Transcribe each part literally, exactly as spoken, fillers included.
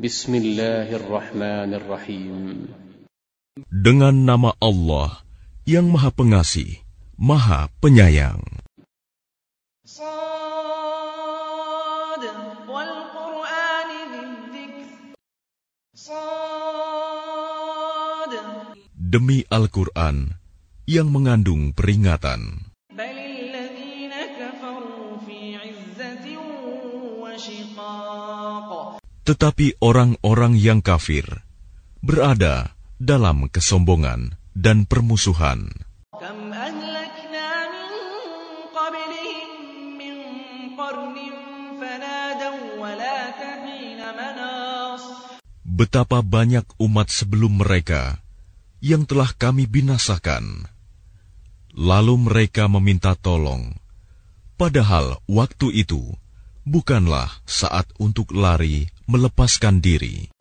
Bismillahirrahmanirrahim. Dengan nama Allah yang Maha Pengasih, Maha Penyayang. Shad wal Qur'ani dzikr. Shad. Demi Al-Quran yang mengandung peringatan. Tetapi orang-orang yang kafir berada dalam kesombongan dan permusuhan. Betapa banyak umat sebelum mereka yang telah kami binasakan, lalu mereka meminta tolong, padahal waktu itu bukanlah saat untuk lari melepaskan diri.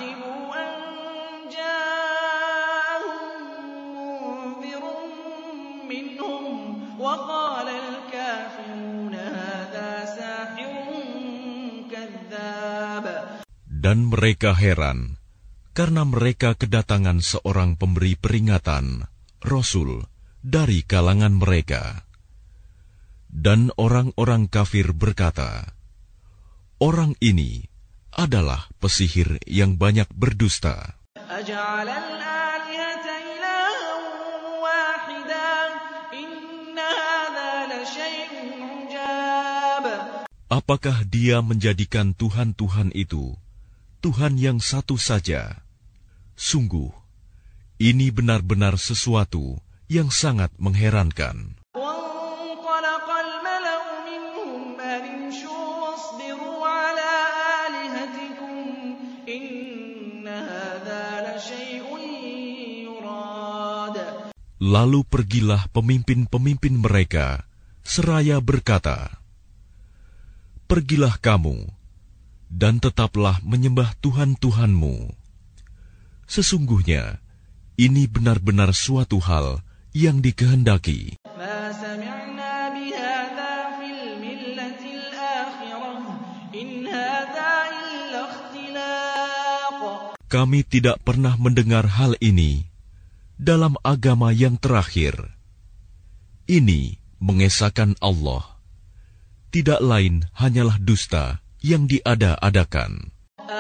Dan mereka heran karena mereka kedatangan seorang pemberi peringatan, Rasul, dari kalangan mereka. Dan orang-orang kafir berkata, orang ini adalah pesihir yang banyak berdusta. Apakah dia menjadikan Tuhan-Tuhan itu Tuhan yang satu saja? Sungguh, ini benar-benar sesuatu yang sangat mengherankan. Lalu pergilah pemimpin-pemimpin mereka seraya berkata, pergilah kamu dan tetaplah menyembah Tuhan-Tuhanmu. Sesungguhnya ini benar-benar suatu hal yang dikehendaki. Kami tidak pernah mendengar hal ini dalam agama yang terakhir. Ini mengesahkan Allah. Tidak lain hanyalah dusta yang diada-adakan.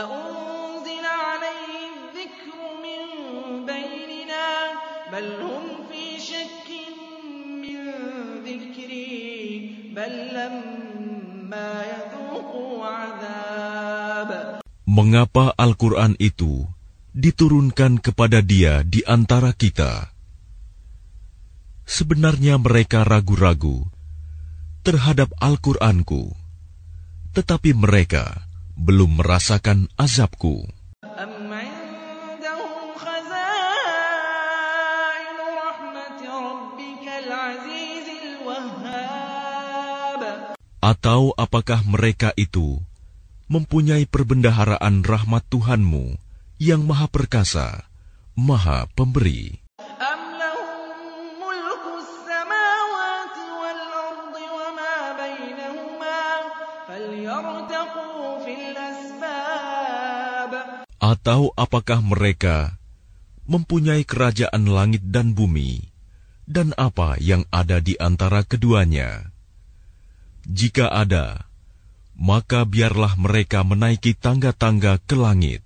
Mengapa Al-Quran itu diturunkan kepada dia di antara kita? Sebenarnya mereka ragu-ragu terhadap Al-Quranku, tetapi mereka belum merasakan azabku. Atau apakah mereka itu mempunyai perbendaharaan rahmat Tuhanmu yang Maha Perkasa, Maha Pemberi? Atau apakah mereka mempunyai kerajaan langit dan bumi, dan apa yang ada di antara keduanya? Jika ada, maka biarlah mereka menaiki tangga-tangga ke langit.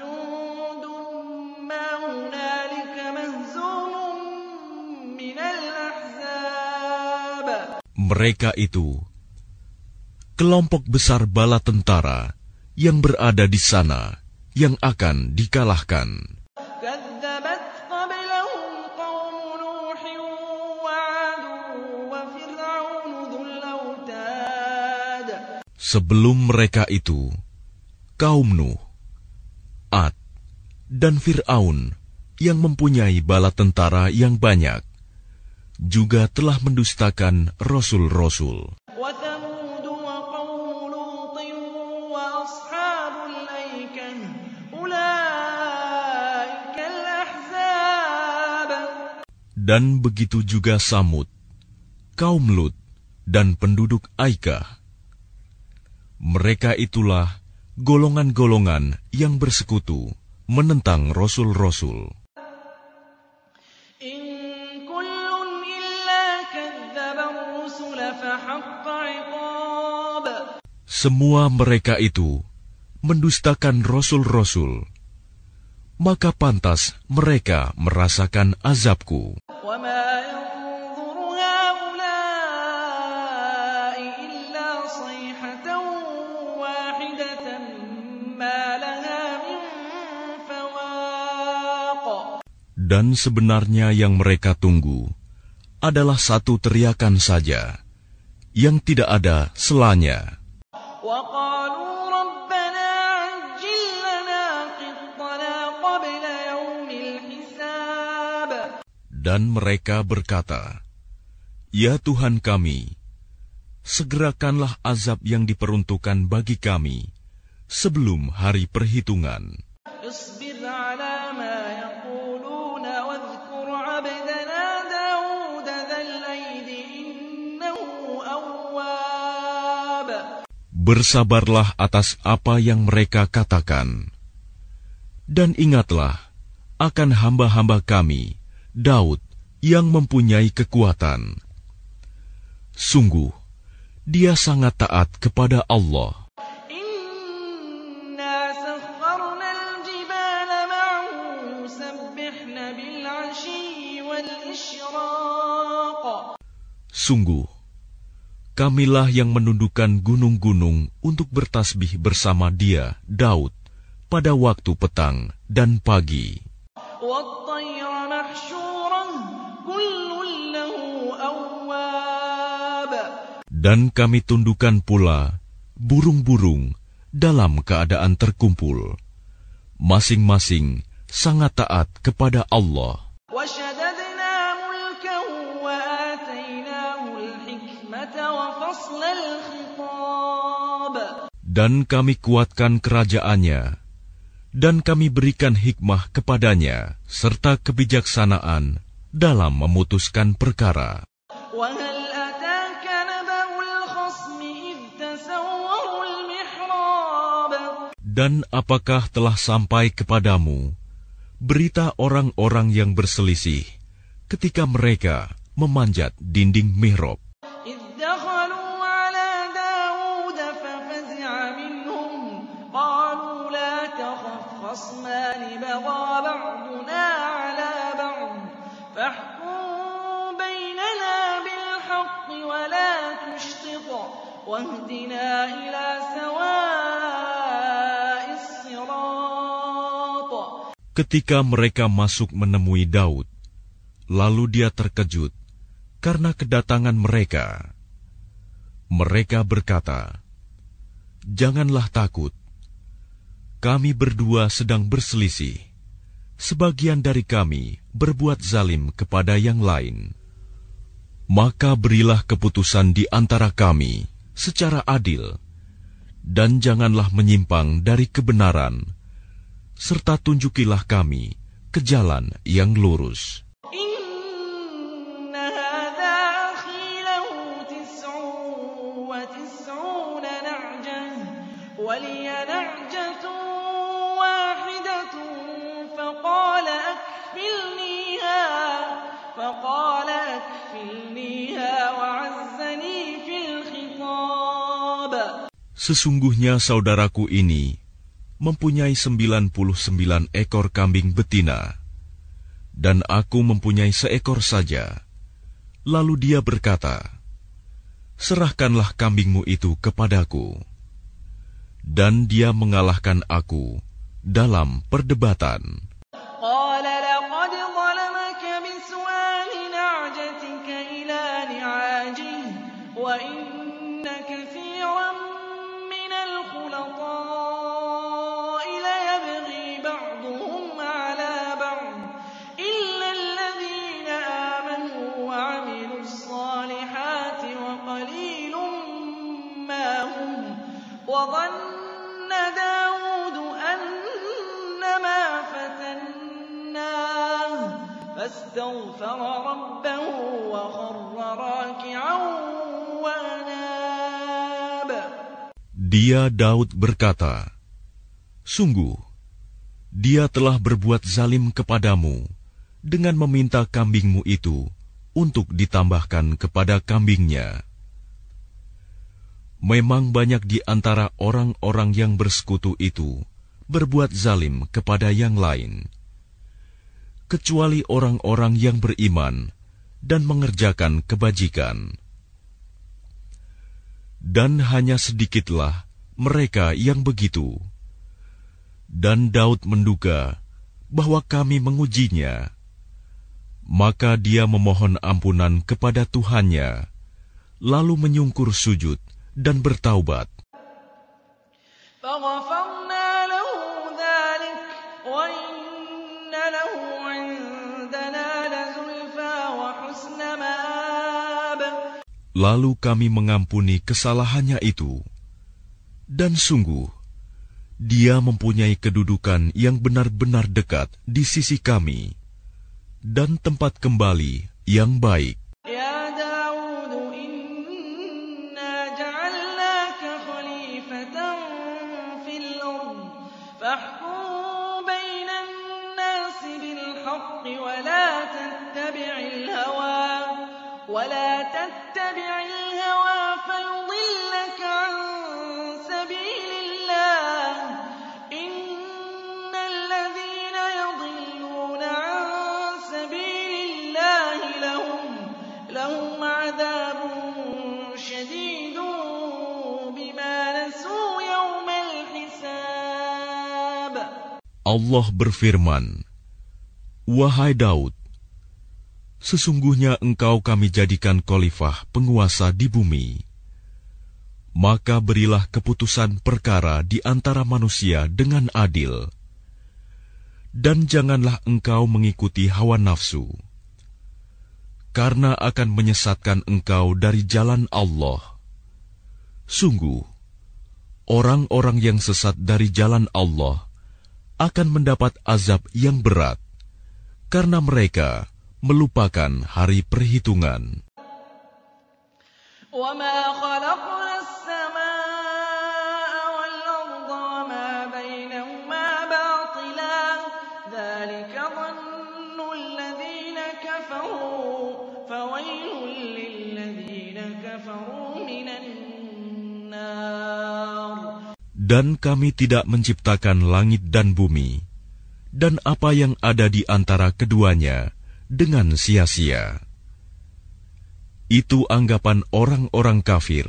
Mereka itu kelompok besar bala tentara yang berada di sana, yang akan dikalahkan. Sebelum mereka itu, kaum Nuh, Ad, dan Fir'aun yang mempunyai bala tentara yang banyak, juga telah mendustakan rasul-rasul. Dan begitu juga Samud, kaum Lut, dan penduduk Aikah. Mereka itulah golongan-golongan yang bersekutu menentang rasul-rasul. إن كل إلا كذب الرسل فحق عقاب. Semua mereka itu mendustakan rasul-rasul, maka pantas mereka merasakan azabku. وما ينظر هؤلاء إلا صيحة واحدة ما لها من فواق. Dan sebenarnya yang mereka tunggu adalah satu teriakan saja, yang tidak ada selanya. وقالوا ربنا عجل لنا قطنا قبل يوم الحساب. Dan mereka berkata, "Ya Tuhan kami, segerakanlah azab yang diperuntukkan bagi kami sebelum hari perhitungan." اصبر على ما يقولون واذكر عبدنا داود ذا الأيد إنه أواب. Bersabarlah atas apa yang mereka katakan, dan ingatlah akan hamba-hamba kami, Daud, yang mempunyai kekuatan. Sungguh, dia sangat taat kepada Allah. إنا سخرنا الجبال معه يسبحن بالعشي والإشراق. Sungguh, kamilah yang menundukkan gunung-gunung untuk bertasbih bersama dia, Daud, pada waktu petang dan pagi. والطير محشورة كل له أواب. Dan kami tundukkan pula burung-burung dalam keadaan terkumpul, masing-masing sangat taat kepada Allah. وشددنا ملكه وآتيناه الحكمة وفصل الخطاب. Dan kami kuatkan kerajaannya, dan kami berikan hikmah kepadanya, serta kebijaksanaan dalam memutuskan perkara. وهل أتاك نبأ الخصم إذ تسوروا المحراب. Dan apakah telah sampai kepadamu berita orang-orang yang berselisih ketika mereka memanjat dinding mihrab? إذ دخلوا على داود ففزع منهم قالوا لا تخف خصمان بغى بعضنا على بعض فاحكم بيننا بالحق ولا تشطط واهدنا إلى سواء الصراط. Ketika mereka masuk menemui Daud, lalu dia terkejut karena kedatangan mereka. Mereka berkata, "Janganlah takut. Kami berdua sedang berselisih. Sebagian dari kami berbuat zalim kepada yang lain. Maka berilah keputusan di antara kami secara adil, dan janganlah menyimpang dari kebenaran, serta tunjukilah kami ke jalan yang lurus." إن هذا أخي له تسع وتسعون نعجة ولي نعجة واحدة فقال أكفلنيها فقال أكفلنيها وعزني في الخطاب. Sesungguhnya saudaraku ini mempunyai sembilan puluh sembilan ekor kambing betina, dan aku mempunyai seekor saja. Lalu dia berkata, "Serahkanlah kambingmu itu kepadaku." Dan dia mengalahkan aku dalam perdebatan. قال لقد ظلمك بسؤال نعجتك إلى نعاجه وإن كثيرا من الخلطاء ليبغي بعضهم على بعض إلا الذين آمنوا وعملوا الصالحات وقليل ما هم وظن داود أنما فتناه فاستغفر ربه وخر راكعا وأناب. Dia Daud berkata, Sungguh, dia telah berbuat zalim kepadamu dengan meminta kambingmu itu untuk ditambahkan kepada kambingnya. Memang banyak di antara orang-orang yang bersekutu itu berbuat zalim kepada yang lain, kecuali orang-orang yang beriman dan mengerjakan kebajikan. Dan hanya sedikitlah mereka yang begitu. Dan Daud menduga bahwa kami mengujinya. Maka dia memohon ampunan kepada Tuhannya, lalu menyungkur sujud dan bertaubat. Lalu kami mengampuni kesalahannya itu, dan sungguh, dia mempunyai kedudukan yang benar-benar dekat di sisi kami, dan tempat kembali yang baik. Ya Daud, inna ja'alnaka khalifatan fil ard, fahkum bainan nasi bil haqqi wa la tattabi'il hawa wa la tattabi'il hawa fayudillaka an sabilillah. Innal ladzina yadhilluna an sabilillah lahum lahum 'adzabun syadidun bima nasu yaumal hisab. Allah berfirman, Wahai Daud, sesungguhnya engkau kami jadikan khalifah penguasa di bumi. Maka berilah keputusan perkara di antara manusia dengan adil. Dan janganlah engkau mengikuti hawa nafsu, karena akan menyesatkan engkau dari jalan Allah. Sungguh, orang-orang yang sesat dari jalan Allah akan mendapat azab yang berat, karena mereka melupakan hari perhitungan. وَمَا خَلَقْنَا السَّمَاءَ وَالْأَرْضَ وَمَا بَيْنَهُمَا بَاطِلًا ذَلِكَ ظَنُّ الَّذِينَ كَفَرُوا فَوَيْلٌ لِّلَّذِينَ كَفَرُوا مِنَ النَّارِ. Dan kami tidak menciptakan langit dan bumi, dan apa yang ada di antara keduanya dengan sia-sia. Itu anggapan orang-orang kafir.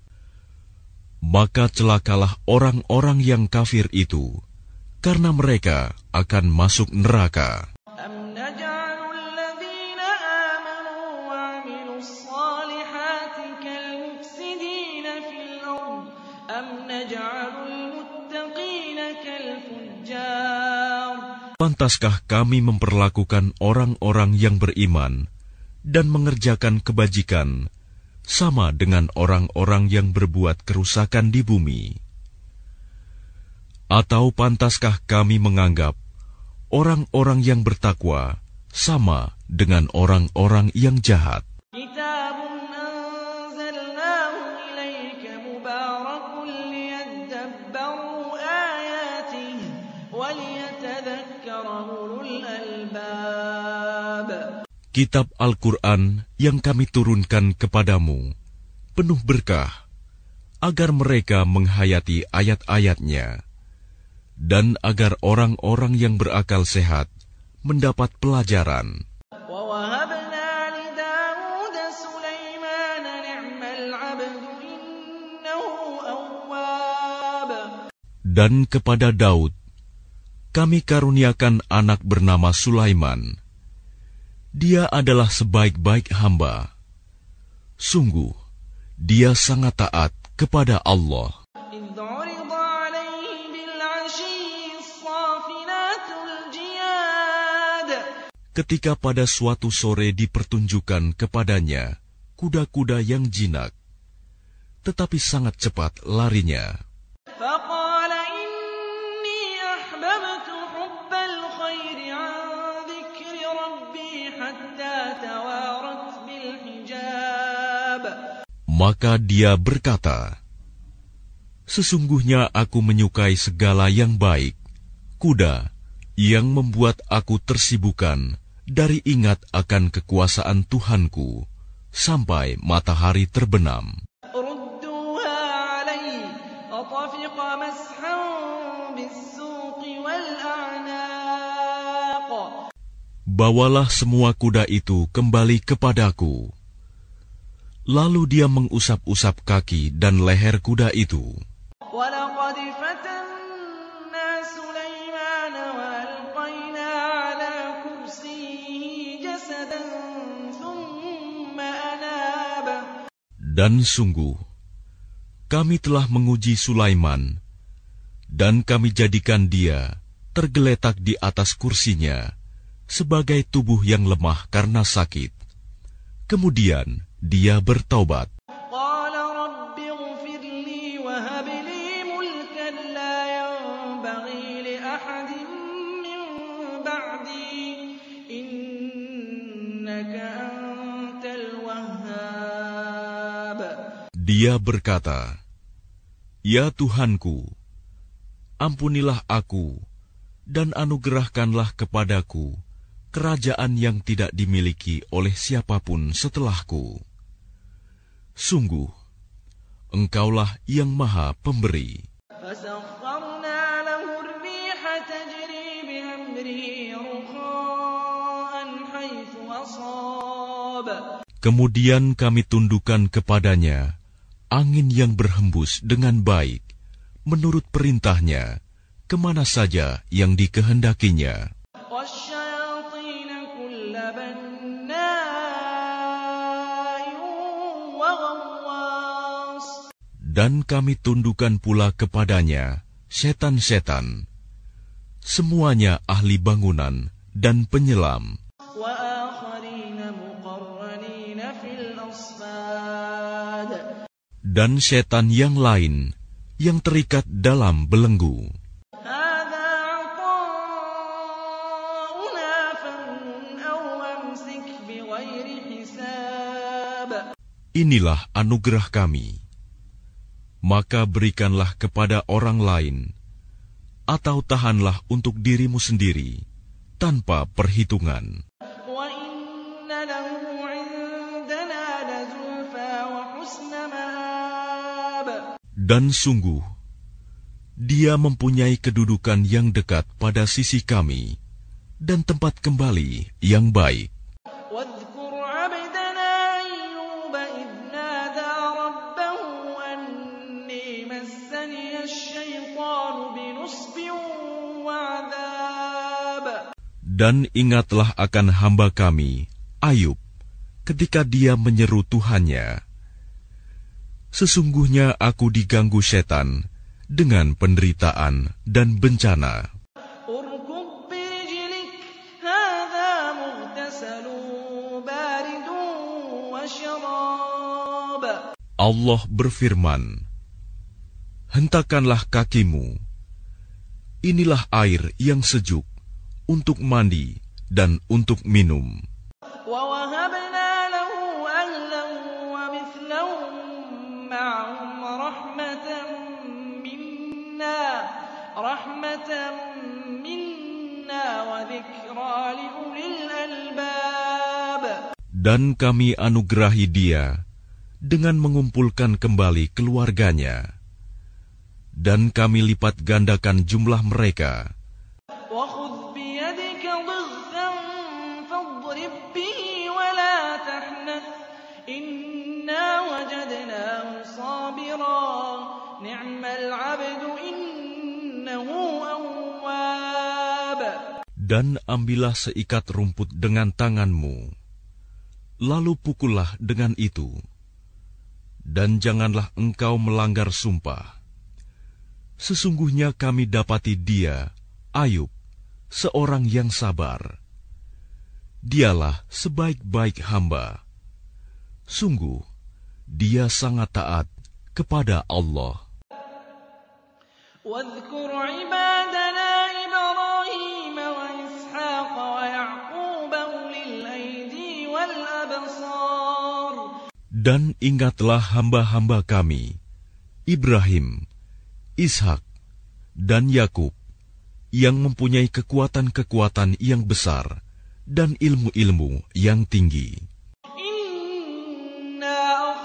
Maka celakalah orang-orang yang kafir itu, karena mereka akan masuk neraka. أَمْ نَجْعَلُ الَّذِينَ آمَنُوا وَعَمِلُوا الصَّالِحَاتِ كَالْمُفْسِدِينَ فِي الْأَرْضِ أَمْ نَجْعَلُ الْمُتَّقِينَ كَالْفُجَّارِ. Pantaskah kami memperlakukan orang-orang yang beriman dan mengerjakan kebajikan sama dengan orang-orang yang berbuat kerusakan di bumi? Atau pantaskah kami menganggap orang-orang yang bertakwa sama dengan orang-orang yang jahat? Kitabun anzalnahu ilaika mubarakun liyadabbaru ayatihi wa liyatadhakkara ulul albab. Kitab Al-Quran yang kami turunkan kepadamu penuh berkah, agar mereka menghayati ayat-ayatnya, dan agar orang-orang yang berakal sehat mendapat pelajaran. وَوَهَبْنَا لِدَاوُودَ سُلَيْمَانَ نِعْمَ الْعَبْدُ إِنَّهُ أَوَّابٌ. Dan kepada Daud kami karuniakan anak bernama Sulaiman. Dia adalah sebaik-baik hamba. Sungguh, dia sangat taat kepada Allah. إِذْ عُرِضَ عَلَيْهِ بِالْعَشِيِّ الصَّافِنَاتُ الْجِيَادُ. Ketika pada suatu sore dipertunjukkan kepadanya kuda-kuda yang jinak, tetapi sangat cepat larinya. فَقَالَ إِنِّي أَحْبَبْتُ حُبَّ الْخَيْرِ عَنْ ذِكْرِ رَبِّي حَتَّى تَوَارَتْ بِالْحِجَابِ. Maka dia berkata, Sesungguhnya aku menyukai segala yang baik, kuda yang membuat aku tersibukan dari ingat akan kekuasaan Tuhanku sampai matahari terbenam. Bawalah semua kuda itu kembali kepadaku. Lalu dia mengusap-usap kaki dan leher kuda itu. Dan sungguh, kami telah menguji Sulaiman, dan kami jadikan dia tergeletak di atas kursinya sebagai tubuh yang lemah karena sakit. Kemudian dia bertaubat. Dia berkata, "Ya Tuhanku, ampunilah aku dan anugerahkanlah kepadaku kerajaan yang tidak dimiliki oleh siapapun setelahku. Sungguh, Engkaulah yang Maha Pemberi." Kemudian kami tundukkan kepadanya angin yang berhembus dengan baik, menurut perintahnya, kemana saja yang dikehendakinya. Dan kami tundukkan pula kepadanya setan-setan, semuanya ahli bangunan dan penyelam, dan setan yang lain yang terikat dalam belenggu. Inilah anugerah kami, maka berikanlah kepada orang lain, atau tahanlah untuk dirimu sendiri, tanpa perhitungan. Dan sungguh, dia mempunyai kedudukan yang dekat pada sisi kami, dan tempat kembali yang baik. Dan ingatlah akan hamba kami, Ayub, ketika dia menyeru Tuhannya, "Sesungguhnya aku diganggu setan dengan penderitaan dan bencana." Allah berfirman, "Hentakanlah kakimu, inilah air yang sejuk untuk mandi dan untuk minum." Dan kami anugerahi dia dengan mengumpulkan kembali keluarganya, dan kami lipat gandakan jumlah mereka. Dan ambillah seikat rumput dengan tanganmu, lalu pukullah dengan itu, dan janganlah engkau melanggar sumpah. Sesungguhnya kami dapati dia, Ayub, seorang yang sabar. Dialah sebaik-baik hamba. Sungguh, dia sangat taat kepada Allah. واذكر عبادنا إبراهيم وإسحاق ويعقوب أولي الأيدي والأبصار. Dan ingatlah hamba-hamba kami, Ibrahim, Ishak, dan Yakub yang mempunyai kekuatan-kekuatan yang besar dan ilmu-ilmu yang tinggi. Inna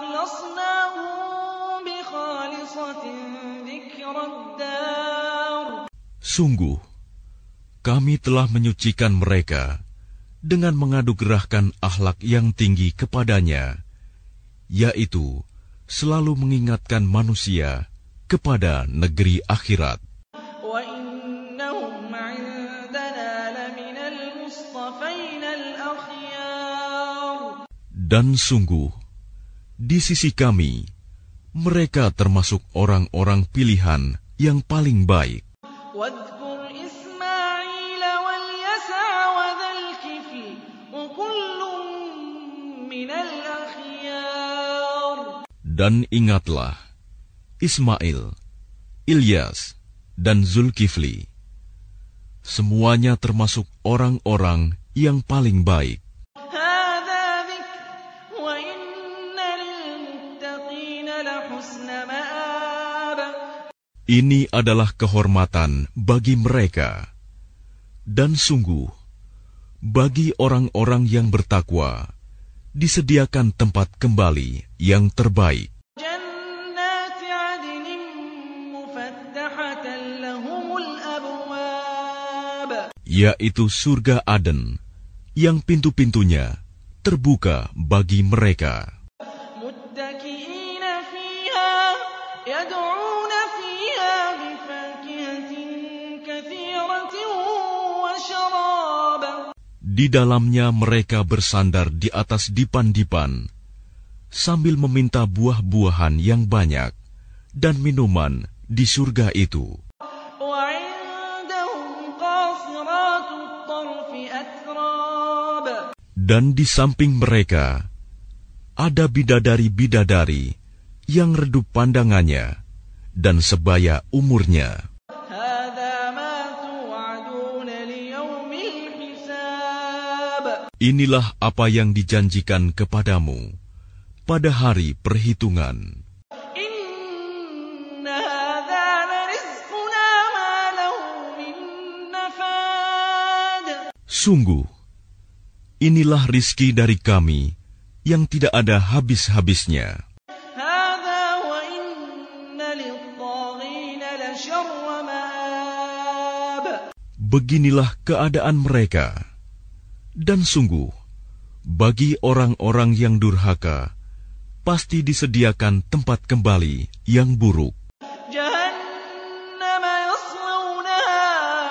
akhlasnahum bi khalisatin dzikrad dar. Sungguh, kami telah menyucikan mereka dengan mengadugerahkan akhlak yang tinggi kepadanya, yaitu selalu mengingatkan manusia kepada negeri akhirat. Wa innahum 'indana laminal mustafainal akhyar. Dan sungguh, di sisi kami, mereka termasuk orang-orang pilihan yang paling baik. Wadhkur Ismail wal Yasa' wa dzal kifl wa kullun minal akhyar. Dan ingatlah Ismail, Ilyas, dan Zulkifli. Semuanya termasuk orang-orang yang paling baik. Hadza dzikr wa inna lil muttaqina la husna ma'ab. Ini adalah kehormatan bagi mereka. Dan sungguh, bagi orang-orang yang bertakwa, disediakan tempat kembali yang terbaik. Jannati 'adnin mufattahatan lahumul abwab. Yaitu surga Aden, yang pintu-pintunya terbuka bagi mereka. Muttaki'ina fiha yad'una fiha bifakihatin katsiratin wa syarab. Di dalamnya mereka bersandar di atas dipan-dipan, sambil meminta buah-buahan yang banyak dan minuman di surga itu. Wa 'indahum qasiratut tarfi atrab. Dan di samping mereka ada bidadari-bidadari yang redup pandangannya dan sebaya umurnya. Hadza ma tu'aduna liyaumil hisab. Inilah apa yang dijanjikan kepadamu pada hari perhitungan. Inna hadza larizquna ma lahu min nafad. Sungguh, inilah rizki dari kami yang tidak ada habis-habisnya. Hadza wa inna lit-taghina la syarra ma'ab. Beginilah keadaan mereka. Dan sungguh, bagi orang-orang yang durhaka, pasti disediakan tempat kembali yang buruk. Jahannam yaslawnaha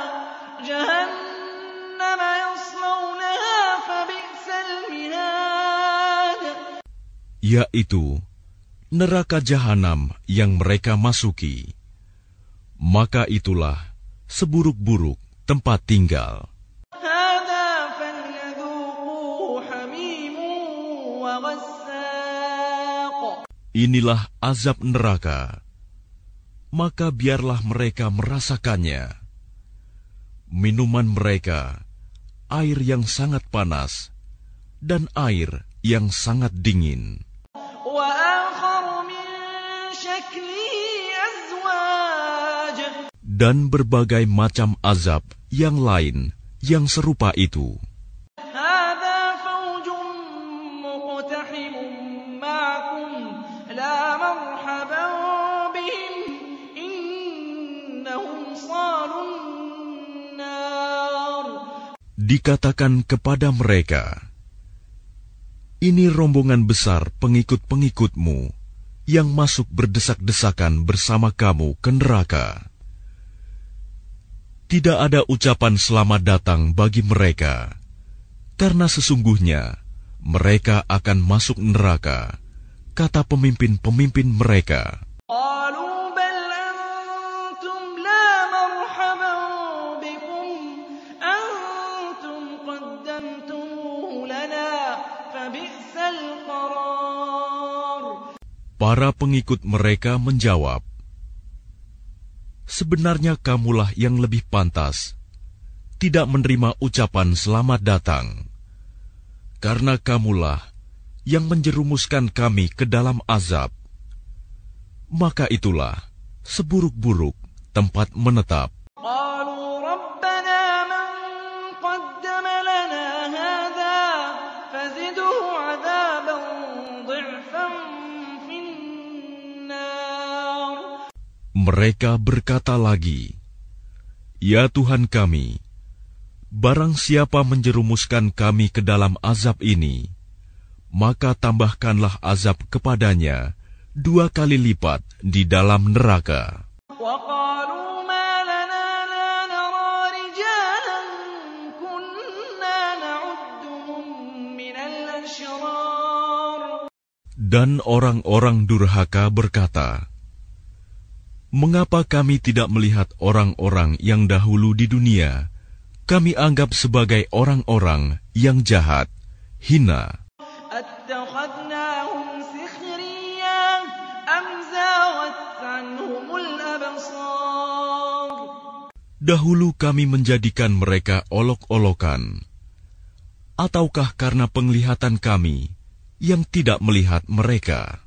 Jahannam yaslawnaha fabi'sal mihad. Yaitu neraka jahanam yang mereka masuki. Maka itulah seburuk-buruk tempat tinggal. Hadza falyadhuquhu hamimun wa ghassaq. Inilah azab neraka. Maka biarlah mereka merasakannya. Minuman mereka, air yang sangat panas, dan air yang sangat dingin. Wa akhar min shaklihi azwaj. Dan berbagai macam azab yang lain yang serupa itu. Hadza fawjun muqtahimun ma'akum la marhaban bihim innahum salun nar. Dikatakan kepada mereka, ini rombongan besar pengikut-pengikutmu yang masuk berdesak-desakan bersama kamu ke neraka. Tidak ada ucapan selamat datang bagi mereka, karena sesungguhnya mereka akan masuk neraka, kata pemimpin-pemimpin mereka. Qalu bal antum la marhaban bikum antum qaddamtumuhu lana fabi'sal qarar. Para pengikut mereka menjawab, sebenarnya kamulah yang lebih pantas tidak menerima ucapan selamat datang, karena kamulah yang menjerumuskan kami ke dalam azab. Maka itulah seburuk-buruk tempat menetap. قالوا ربنا من قدم لنا هذا فزده عذابا ضعفا في النار. Mereka berkata lagi, "Ya Tuhan kami, barang siapa menjerumuskan kami ke dalam azab ini, maka tambahkanlah azab kepadanya dua kali lipat di dalam neraka." وقالوا ما لنا لا نرى رجالا كنا نعدهم من الأشرار. Dan orang-orang durhaka berkata, "Mengapa kami tidak melihat orang-orang yang dahulu di dunia kami anggap sebagai orang-orang yang jahat, hina? أتخذناهم سخريا أم زاغت عنهم الأبصار. Dahulu kami menjadikan mereka olok-olokan, ataukah karena penglihatan kami yang tidak melihat mereka?"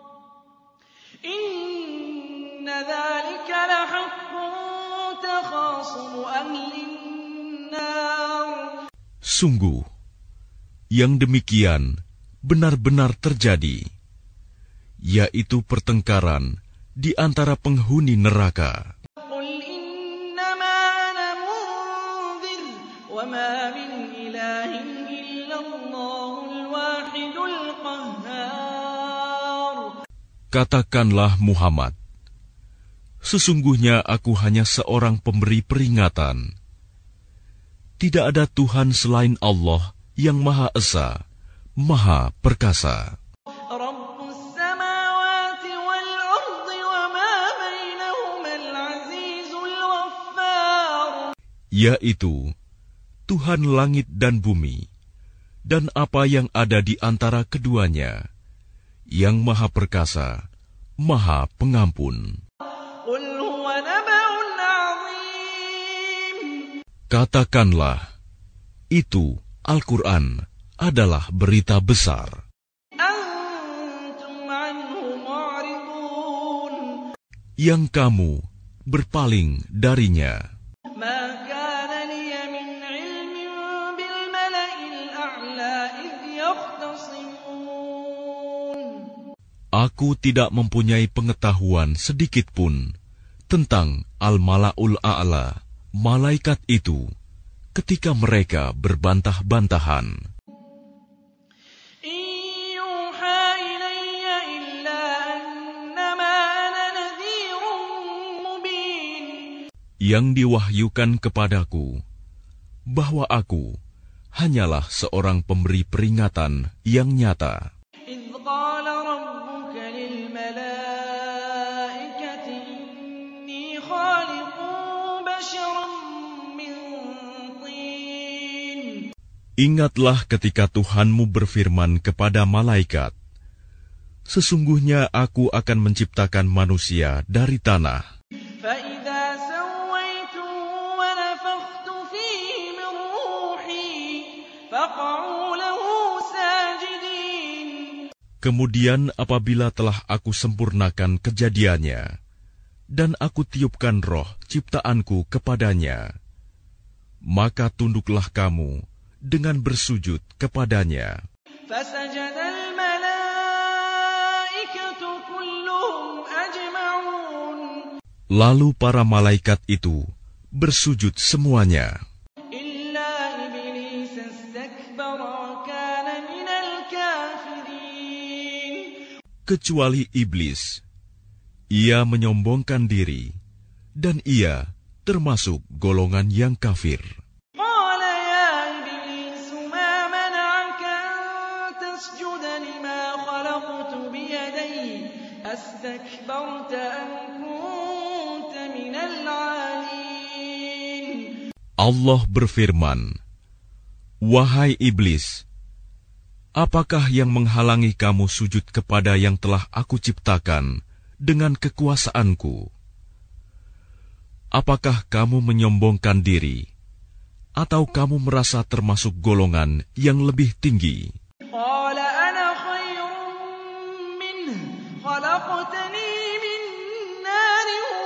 إن ذلك لحق تخاصم أهل النار. Sungguh, yang demikian benar-benar terjadi, yaitu pertengkaran di antara penghuni neraka. قل إنما أنا منذر وما من إله إلا الله الواحد القهار. Katakanlah Muhammad, sesungguhnya aku hanya seorang pemberi peringatan. Tidak ada Tuhan selain Allah yang Maha Esa, Maha Perkasa. رب السماوات والأرض وما بينهما العزيز الغفار. Yaitu Tuhan langit dan bumi, dan apa yang ada di antara keduanya, yang Maha Perkasa, Maha Pengampun. قل هو نبأ عظيم. Katakanlah, itu Al-Quran adalah berita besar. أنتم عنه معرضون. Yang kamu berpaling darinya. ما كان لي من علم بالملأ الأعلى إذ يختصمون. Aku tidak mempunyai pengetahuan sedikitpun tentang Al-Mala'ul A'la, malaikat itu, ketika mereka berbantah-bantahan. إن يوحى إلي إلا أنما أنا نذير مبين. Yang diwahyukan kepadaku, bahwa aku hanyalah seorang pemberi peringatan yang nyata. إذ قال ربك للملائكة إني خالق بشرا من طين. Ingatlah ketika Tuhanmu berfirman kepada malaikat, sesungguhnya aku akan menciptakan manusia dari tanah. فإذا سويته ونفخت فيه من روحي فقعوا له ساجدين. Kemudian apabila telah aku sempurnakan kejadiannya, dan aku tiupkan roh ciptaanku kepadanya, maka tunduklah kamu dengan bersujud kepadanya. فسجد الملائكة كلهم أجمعون Lalu para malaikat itu bersujud semuanya, إلا إبليس استكبر وكان من الكافرين. kecuali iblis. Ia menyombongkan diri, dan ia termasuk golongan yang kafir. قال يا إبليس ما منعك أن تسجد لما خلقت بيدي أستكبرت أم كنت من العالين. Allah berfirman, "Wahai iblis, apakah yang menghalangi kamu sujud kepada yang telah aku ciptakan dengan kekuasaanku? Apakah kamu menyombongkan diri, atau kamu merasa termasuk golongan yang lebih tinggi?" قال أنا خير منه خلقتني من نار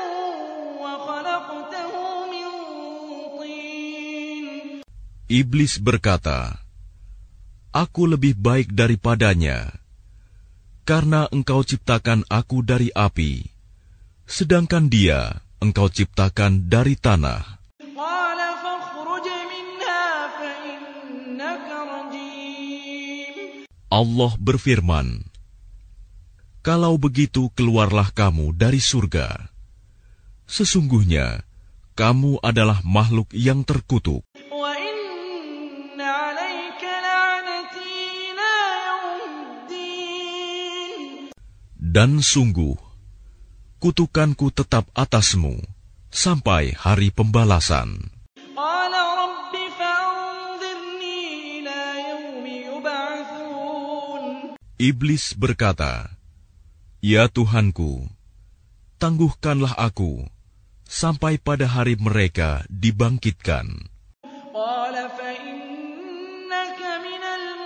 Iblis berkata, "Aku lebih baik daripadanya, karena engkau ciptakan aku dari api, sedangkan dia engkau ciptakan dari tanah." قال فاخرج منها فإنك رجيم. Allah berfirman, "Kalau begitu keluarlah kamu dari surga. Sesungguhnya kamu adalah makhluk yang terkutuk. وإن عليك لعنتي إلى يوم الدين. Dan sungguh, kutukanku tetap atasmu sampai hari pembalasan." قال رب فأنظرني إلى يوم يبعثون. Iblis berkata, "Ya Tuhanku, tangguhkanlah aku sampai pada hari mereka dibangkitkan." قال فإنك من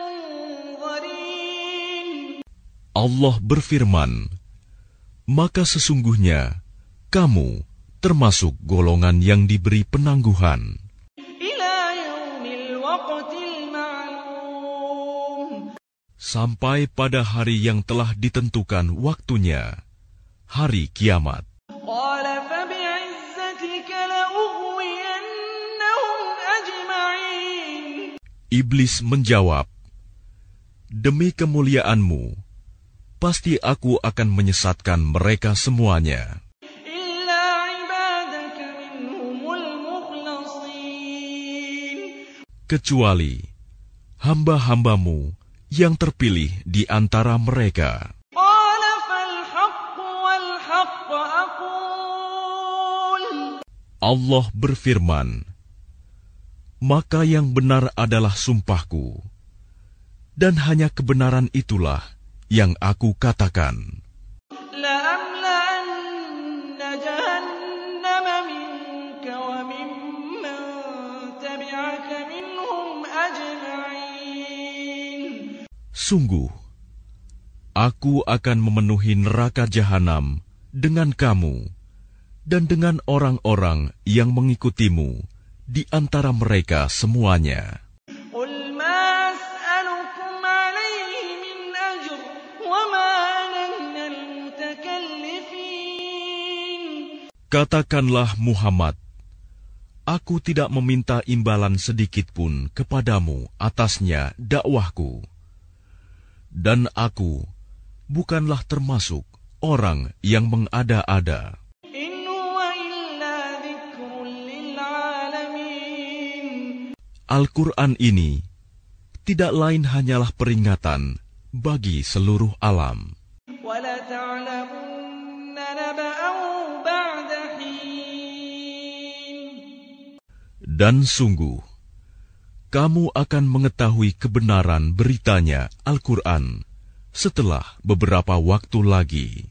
المنظرين. Allah berfirman, "Maka sesungguhnya kamu termasuk golongan yang diberi penangguhan إلى يوم الوقت المعلوم. sampai pada hari yang telah ditentukan waktunya, hari kiamat." قال فبعزتك لأغوينهم أجمعين. Iblis menjawab, "Demi kemuliaanmu, pasti aku akan menyesatkan mereka semuanya, إلا عبادك منهم المخلصين. kecuali hamba-hambamu yang terpilih di antara mereka." قال فالحق والحق أقول. Allah berfirman, "Maka yang benar adalah sumpahku, dan hanya kebenaran itulah yang aku katakan. لأملأن جهنم منك وممن تبعك منهم أجمعين. Sungguh, aku akan memenuhi neraka jahanam dengan kamu dan dengan orang-orang yang mengikutimu di antara mereka semuanya. قل ما أسألكم عليه من أجر وما أنا من المتكلفين. Katakanlah Muhammad, aku tidak meminta imbalan sedikit pun kepadamu atasnya dakwahku, dan aku bukanlah termasuk orang yang mengada-ada. إن هو إلا ذكر للعالمين. Al-Quran ini tidak lain hanyalah peringatan bagi seluruh alam. وَلَتَعْلَمُنَّ نَبَأَهُ بَعْدَ حِينٍ. Dan sungguh, kamu akan mengetahui kebenaran beritanya Al-Quran setelah beberapa waktu lagi.